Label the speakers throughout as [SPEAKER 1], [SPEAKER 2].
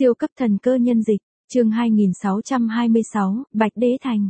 [SPEAKER 1] Siêu cấp thần cơ nhân dịch, chương 2626, Bạch Đế Thành.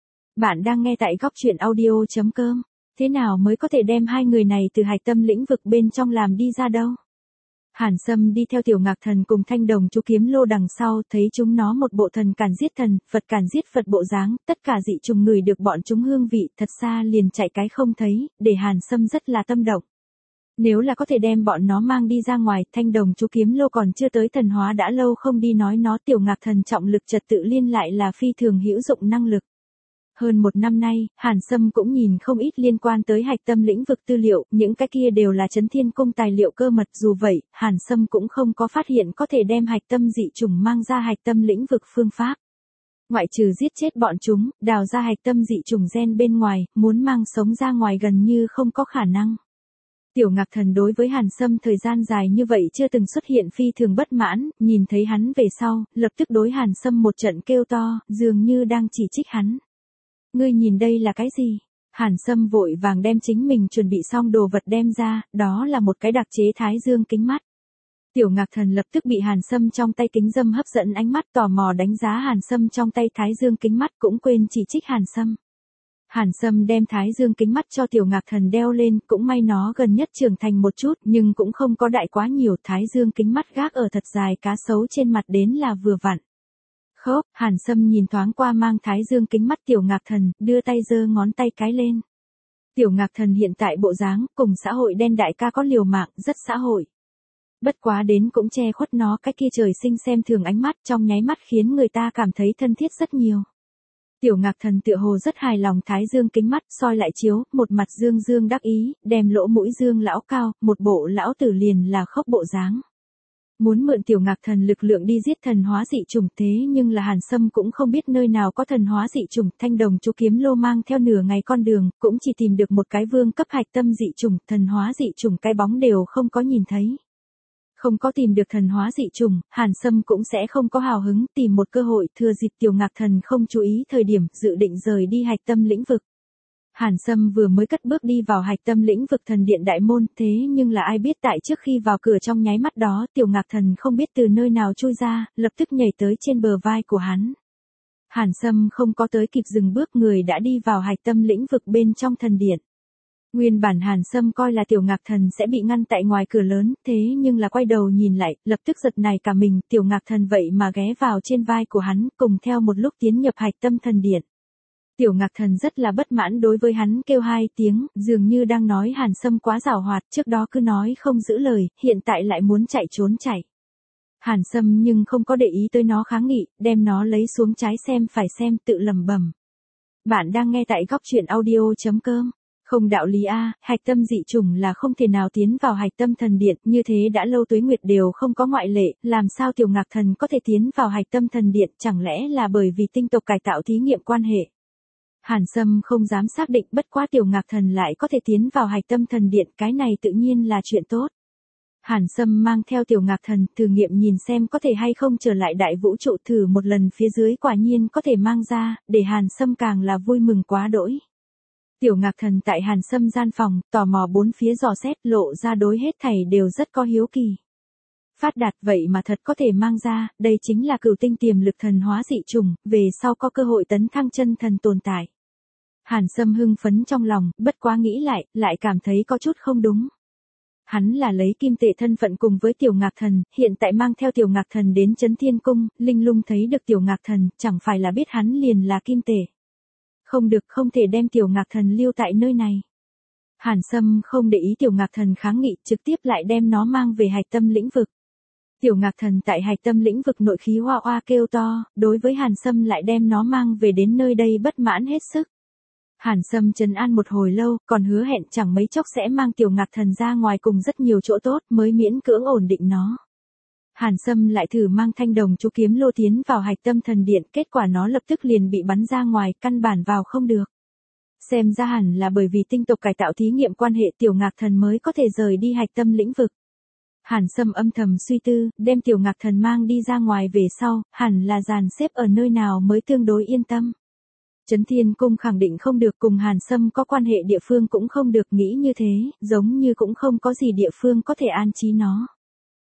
[SPEAKER 1] Bạn đang nghe tại góc truyện audio.com. Thế nào mới có thể đem hai người này từ hạch tâm lĩnh vực bên trong làm đi ra đâu? Hàn Sâm đi theo Tiểu Ngạc Thần cùng Thanh Đồng chú kiếm lô đằng sau, thấy chúng nó một bộ thần càn giết thần, Phật càn giết Phật bộ dáng, tất cả dị trùng người được bọn chúng hương vị thật xa liền chạy cái không thấy, để Hàn Sâm rất là tâm động. Nếu là có thể đem bọn nó mang đi ra ngoài, Thanh Đồng chú kiếm lô còn chưa tới thần hóa đã lâu không đi nói nó Tiểu Ngạc Thần trọng lực trật tự liên lại là phi thường hữu dụng năng lực. Hơn một năm nay, Hàn Sâm cũng nhìn không ít liên quan tới hạch tâm lĩnh vực tư liệu, những cái kia đều là Chấn Thiên Cung tài liệu cơ mật, dù vậy, Hàn Sâm cũng không có phát hiện có thể đem hạch tâm dị chủng mang ra hạch tâm lĩnh vực phương pháp. Ngoại trừ giết chết bọn chúng, đào ra hạch tâm dị chủng gen bên ngoài, muốn mang sống ra ngoài gần như không có khả năng. Tiểu Ngạc Thần đối với Hàn Sâm thời gian dài như vậy chưa từng xuất hiện phi thường bất mãn, nhìn thấy hắn về sau, lập tức đối Hàn Sâm một trận kêu to, dường như đang chỉ trích hắn. Ngươi nhìn đây là cái gì? Hàn Sâm vội vàng đem chính mình chuẩn bị xong đồ vật đem ra, đó là một cái đặc chế thái dương kính mắt. Tiểu Ngạc Thần lập tức bị Hàn Sâm trong tay kính dâm hấp dẫn ánh mắt, tò mò đánh giá Hàn Sâm trong tay thái dương kính mắt, cũng quên chỉ trích Hàn Sâm. Hàn Sâm đem thái dương kính mắt cho Tiểu Ngạc Thần đeo lên, cũng may nó gần nhất trưởng thành một chút, nhưng cũng không có đại quá nhiều, thái dương kính mắt gác ở thật dài cá sấu trên mặt đến là vừa vặn. Khớp, Hàn Sâm nhìn thoáng qua mang thái dương kính mắt Tiểu Ngạc Thần, đưa tay giơ ngón tay cái lên. Tiểu Ngạc Thần hiện tại bộ dáng, cùng xã hội đen đại ca có liều mạng, rất xã hội. Bất quá đến cũng che khuất nó cái kia trời sinh xem thường ánh mắt, trong nháy mắt khiến người ta cảm thấy thân thiết rất nhiều. Tiểu Ngạc Thần tựa hồ rất hài lòng thái dương kính mắt, soi lại chiếu, một mặt dương dương đắc ý, đem lỗ mũi dương lão cao, một bộ lão tử liền là khóc bộ dáng. Muốn mượn Tiểu Ngạc Thần lực lượng đi giết thần hóa dị chủng, thế nhưng là Hàn Sâm cũng không biết nơi nào có thần hóa dị chủng, Thanh Đồng chú kiếm lô mang theo nửa ngày con đường, cũng chỉ tìm được một cái vương cấp hạch tâm dị chủng, thần hóa dị chủng cái bóng đều không có nhìn thấy. Không có tìm được thần hóa dị chủng, Hàn Sâm cũng sẽ không có hào hứng tìm một cơ hội thừa dịp Tiểu Ngạc Thần không chú ý thời điểm, dự định rời đi hạch tâm lĩnh vực. Hàn Sâm vừa mới cất bước đi vào hạch tâm lĩnh vực thần điện đại môn, thế nhưng là ai biết tại trước khi vào cửa trong nháy mắt đó, Tiểu Ngạc Thần không biết từ nơi nào chui ra, lập tức nhảy tới trên bờ vai của hắn. Hàn Sâm không có tới kịp dừng bước, người đã đi vào hạch tâm lĩnh vực bên trong thần điện. Nguyên bản Hàn Sâm coi là Tiểu Ngạc Thần sẽ bị ngăn tại ngoài cửa lớn, thế nhưng là quay đầu nhìn lại, lập tức giật nảy cả mình, Tiểu Ngạc Thần vậy mà ghé vào trên vai của hắn, cùng theo một lúc tiến nhập hạch tâm thần điện. Tiểu Ngạc Thần rất là bất mãn đối với hắn kêu hai tiếng, dường như đang nói Hàn Sâm quá giảo hoạt, trước đó cứ nói không giữ lời, hiện tại lại muốn chạy trốn chạy. Hàn Sâm nhưng không có để ý tới nó kháng nghị, đem nó lấy xuống trái xem phải xem, tự lẩm bẩm. Bạn đang nghe tại góc truyện audio.com. Không đạo lý a, hạch tâm dị chủng là không thể nào tiến vào hạch tâm thần điện, như thế đã lâu tuế nguyệt đều không có ngoại lệ, làm sao Tiểu Ngạc Thần có thể tiến vào hạch tâm thần điện, chẳng lẽ là bởi vì tinh tộc cải tạo thí nghiệm quan hệ. Hàn Sâm không dám xác định, bất quá Tiểu Ngạc Thần lại có thể tiến vào hạch tâm thần điện, cái này tự nhiên là chuyện tốt. Hàn Sâm mang theo Tiểu Ngạc Thần thử nghiệm nhìn xem có thể hay không trở lại đại vũ trụ thử một lần, phía dưới quả nhiên có thể mang ra, để Hàn Sâm càng là vui mừng quá đỗi. Tiểu Ngạc Thần tại Hàn Sâm gian phòng, tò mò bốn phía dò xét, lộ ra đối hết thảy đều rất có hiếu kỳ. Phát đạt vậy mà thật có thể mang ra, đây chính là cửu tinh tiềm lực thần hóa dị chủng, về sau có cơ hội tấn thăng chân thần tồn tại. Hàn Sâm hưng phấn trong lòng, bất quá nghĩ lại cảm thấy có chút không đúng. Hắn là lấy kim tệ thân phận cùng với Tiểu Ngạc Thần, hiện tại mang theo Tiểu Ngạc Thần đến Chấn Thiên Cung, Linh Lung thấy được Tiểu Ngạc Thần, chẳng phải là biết hắn liền là kim tệ. Không được, không thể đem Tiểu Ngạc Thần lưu tại nơi này. Hàn Sâm không để ý Tiểu Ngạc Thần kháng nghị, trực tiếp lại đem nó mang về hạch tâm lĩnh vực. Tiểu Ngạc Thần tại hạch tâm lĩnh vực nội khí hoa hoa kêu to, đối với Hàn Sâm lại đem nó mang về đến nơi đây bất mãn hết sức. Hàn Sâm trấn an một hồi lâu, còn hứa hẹn chẳng mấy chốc sẽ mang Tiểu Ngạc Thần ra ngoài cùng rất nhiều chỗ tốt, mới miễn cưỡng ổn định nó. Hàn Sâm lại thử mang Thanh Đồng chú kiếm lô tiến vào hạch tâm thần điện, kết quả nó lập tức liền bị bắn ra ngoài, căn bản vào không được. Xem ra hẳn là bởi vì tinh tộc cải tạo thí nghiệm quan hệ, Tiểu Ngạc Thần mới có thể rời đi hạch tâm lĩnh vực. Hàn Sâm âm thầm suy tư, đem Tiểu Ngạc Thần mang đi ra ngoài về sau, hẳn là dàn xếp ở nơi nào mới tương đối yên tâm. Chấn Thiên Cung khẳng định không được, cùng Hàn Sâm có quan hệ địa phương cũng không được, nghĩ như thế, giống như cũng không có gì địa phương có thể an trí nó.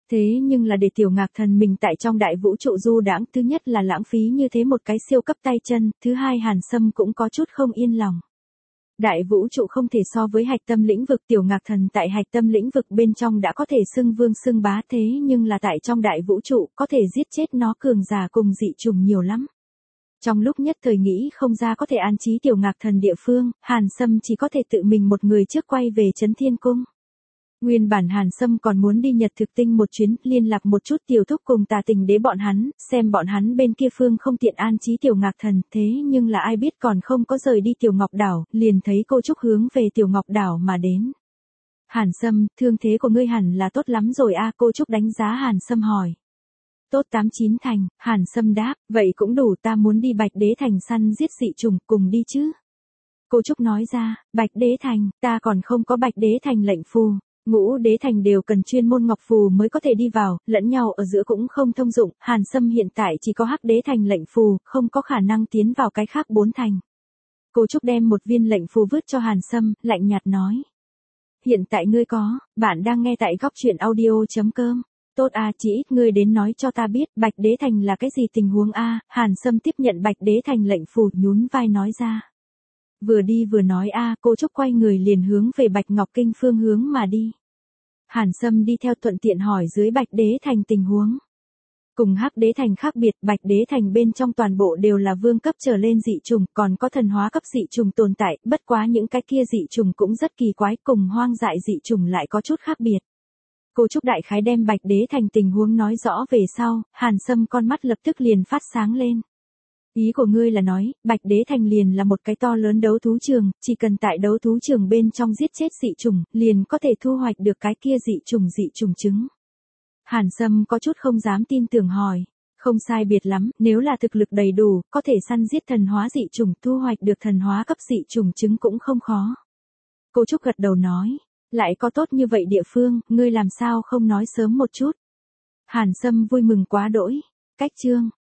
[SPEAKER 1] Thế nhưng là để Tiểu Ngạc Thần mình tại trong đại vũ trụ du đãng, thứ nhất là lãng phí như thế một cái siêu cấp tay chân, thứ hai Hàn Sâm cũng có chút không yên lòng. Đại vũ trụ không thể so với hạch tâm lĩnh vực, Tiểu Ngạc Thần tại hạch tâm lĩnh vực bên trong đã có thể xưng vương xưng bá, thế nhưng là tại trong đại vũ trụ có thể giết chết nó cường giả cùng dị trùng nhiều lắm. Trong lúc nhất thời nghĩ không ra có thể an trí Tiểu Ngạc Thần địa phương, Hàn Sâm chỉ có thể tự mình một người trước quay về Trấn Thiên Cung. Nguyên bản Hàn Sâm còn muốn đi Nhật Thực Tinh một chuyến, liên lạc một chút Tiểu Thúc cùng Tà Tình Đế bọn hắn, xem bọn hắn bên kia phương không tiện an trí Tiểu Ngạc Thần, thế nhưng là ai biết còn không có rời đi Tiểu Ngọc Đảo, liền thấy cô Trúc hướng về Tiểu Ngọc Đảo mà đến. Hàn Sâm, thương thế của ngươi hẳn là tốt lắm rồi a, cô Trúc đánh giá Hàn Sâm hỏi. Tốt 89 thành, Hàn Sâm đáp, vậy cũng đủ, ta muốn đi Bạch Đế Thành săn giết dị trùng, cùng đi chứ. Cô Trúc nói ra, Bạch Đế Thành, ta còn không có Bạch Đế Thành lệnh phù. Ngũ Đế Thành đều cần chuyên môn ngọc phù mới có thể đi vào, lẫn nhau ở giữa cũng không thông dụng, Hàn Sâm hiện tại chỉ có Hắc Đế Thành lệnh phù, không có khả năng tiến vào cái khác 4 thành. Cô Trúc đem một viên lệnh phù vứt cho Hàn Sâm, lạnh nhạt nói. Hiện tại ngươi có, bạn đang nghe tại góc truyện audio.com. Tốt a, chỉ ít ngươi đến nói cho ta biết, Bạch Đế Thành là cái gì tình huống a? Hàn Sâm tiếp nhận Bạch Đế Thành lệnh phù, nhún vai nói ra. Vừa đi vừa nói cô Trúc quay người liền hướng về Bạch Ngọc Kinh phương hướng mà đi. Hàn Sâm đi theo thuận tiện hỏi dưới Bạch Đế Thành tình huống. Cùng Hắc Đế Thành khác biệt, Bạch Đế Thành bên trong toàn bộ đều là vương cấp trở lên dị trùng, còn có thần hóa cấp dị trùng tồn tại, bất quá những cái kia dị trùng cũng rất kỳ quái, cùng hoang dại dị trùng lại có chút khác biệt. Cô Trúc đại khái đem Bạch Đế Thành tình huống nói rõ về sau, Hàn Sâm con mắt lập tức liền phát sáng lên. Ý của ngươi là nói, Bạch Đế Thành liền là một cái to lớn đấu thú trường, chỉ cần tại đấu thú trường bên trong giết chết dị trùng, liền có thể thu hoạch được cái kia dị trùng trứng. Hàn Sâm có chút không dám tin tưởng hỏi, không sai biệt lắm, nếu là thực lực đầy đủ, có thể săn giết thần hóa dị trùng, thu hoạch được thần hóa cấp dị trùng trứng cũng không khó. Cô Trúc gật đầu nói, lại có tốt như vậy địa phương, ngươi làm sao không nói sớm một chút. Hàn Sâm vui mừng quá đỗi, cách chương.